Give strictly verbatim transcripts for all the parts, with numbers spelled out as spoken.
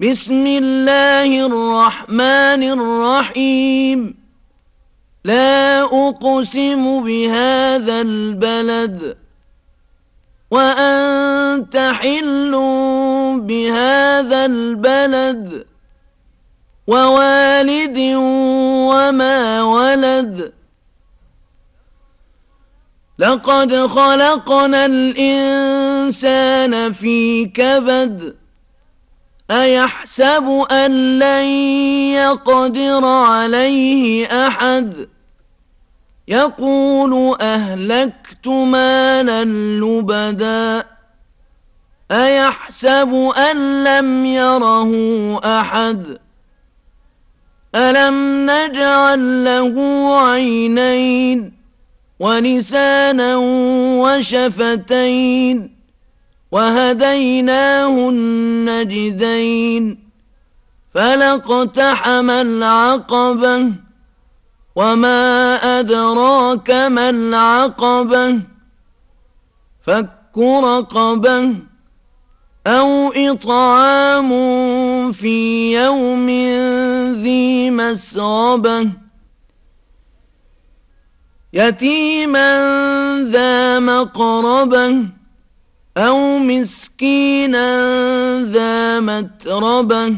بسم الله الرحمن الرحيم لا أقسم بهذا البلد وأنت حل بهذا البلد ووالد وما ولد لقد خلقنا الإنسان في كبد أيحسب أن لن يقدر عليه أحد يقول أهلكت مالا لبدا أيحسب أن لم يره أحد ألم نجعل له عينين ولسانا وشفتين وهديناه النجدين فلاقتحم العقبة وما أدراك ما العقبة فك رقبة أو إطعام في يوم ذي مسغبة يتيما ذا مقربة أو مسكينا ذا متربة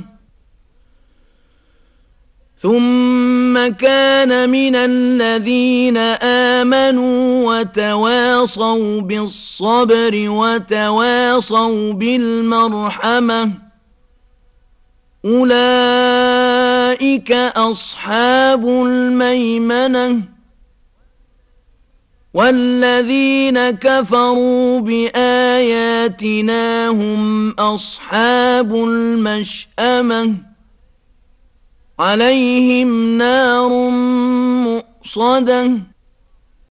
ثم كان من الذين آمنوا وتواصوا بالصبر وتواصوا بالمرحمة أولئك أصحاب الميمنة والذين كفروا بآياتنا هم أصحاب المشأمة عليهم نار مؤصدة